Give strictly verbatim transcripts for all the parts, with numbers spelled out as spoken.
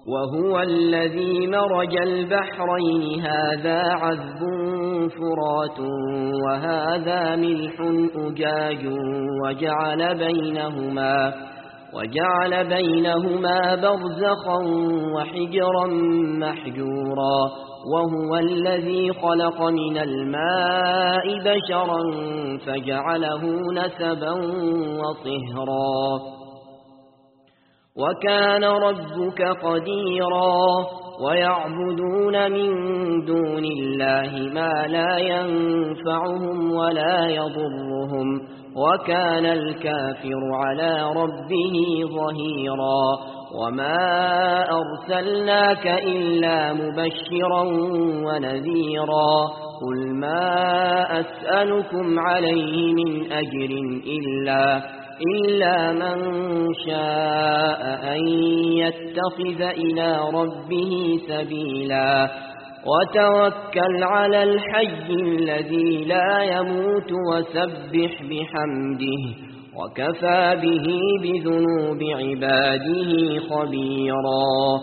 وهو الذي مرج البحرين هذا عذب فرات وهذا ملح أجاج وجعل بينهما وجعل بينهما برزخا وحجرا محجورا وهو الذي خلق من الماء بشرا فجعله نسبا وصهرا وكان ربك قديرا ويعبدون من دون الله ما لا ينفعهم ولا يضرهم وكان الكافر على ربه ظهيرا وما أرسلناك إلا مبشرا ونذيرا قل ما أسألكم عليه من أجر إلا إلا من شاء أن يتخذ إلى ربه سبيلا وتوكل على الحي الذي لا يموت وسبح بحمده وكفى به بذنوب عباده خبيرا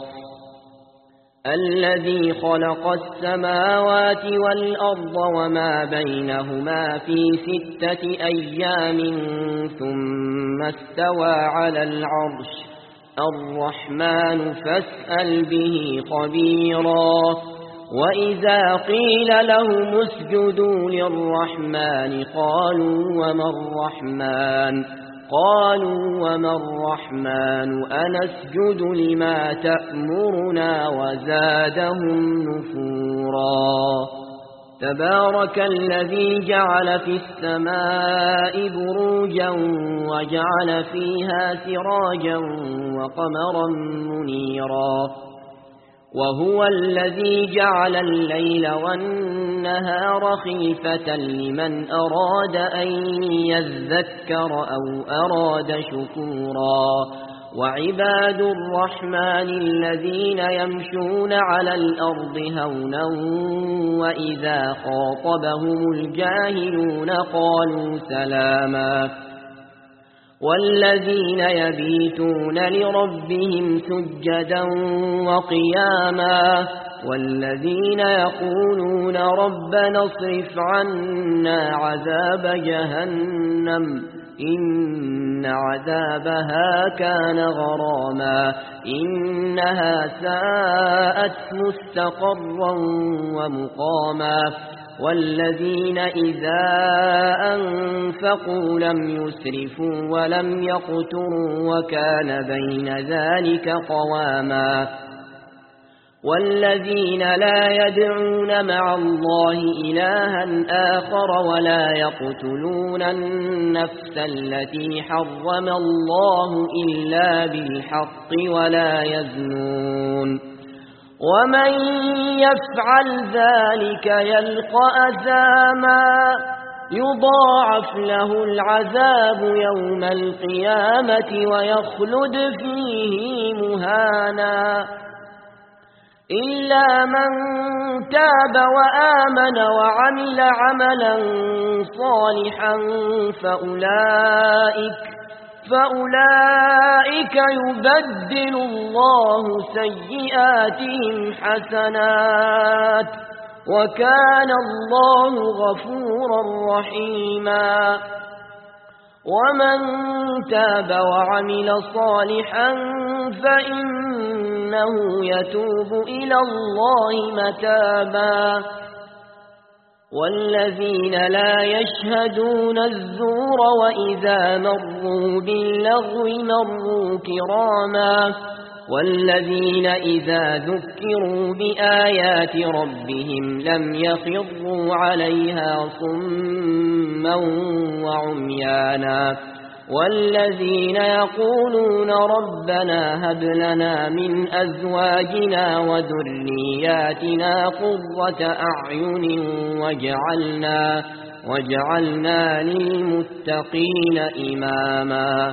الذي خلق السماوات والأرض وما بينهما في ستة أيام ثم استوى على العرش الرحمن فاسأل به خبيرا وإذا قيل لهم اسجدوا للرحمن قالوا وما الرحمن قالوا وما الرحمن أنسجد لما تأمرنا وزادهم نفورا تبارك الذي جعل في السماء بروجا وجعل فيها سراجا وقمرا منيرا وهو الذي جعل الليل والنهار خلفة لمن أراد أن يذكر أو أراد شكورا وعباد الرحمن الذين يمشون على الأرض هونا وإذا خاطبهم الجاهلون قالوا سلاما والذين يبيتون لربهم سجدا وقياما والذين يقولون ربنا اصرف عنا عذاب جهنم إن عذابها كان غراما إنها ساءت مستقرا ومقاما والذين إذا أنفقوا لم يسرفوا ولم يقتروا وكان بين ذلك قواما والذين لا يدعون مع الله إلها آخر ولا يقتلون النفس التي حرم الله إلا بالحق ولا يزنون ومن يفعل ذلك يلقى أثاما يضاعف له العذاب يوم القيامة ويخلد فيه مهانا إلا من تاب وآمن وعمل عملا صالحا فأولئك فأولئك يبدل الله سيئاتهم حسنات وكان الله غفورا رحيما ومن تاب وعمل صالحا فإنه يتوب إلى الله متابا والذين لا يشهدون الزور وإذا مروا باللغو مروا كراما والذين إذا ذكروا بآيات ربهم لم يخروا عليها صما وعميانا والذين يقولون ربنا هب لنا من أزواجنا وذرياتنا قرة أعين وجعلنا, وجعلنا للمتقين إماما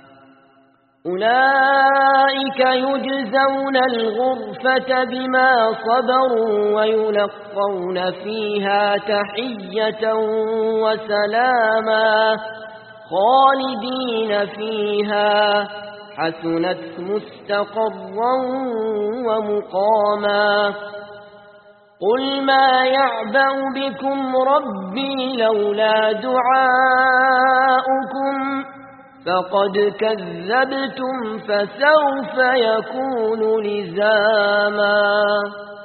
أولئك يجزون الغرفة بما صبروا ويلقون فيها تحية وسلاما خالدين فيها حسنت مستقرا ومقاما قل ما يعبأ بكم ربي لولا دعاؤكم فقد كذبتم فسوف يكون لزاما.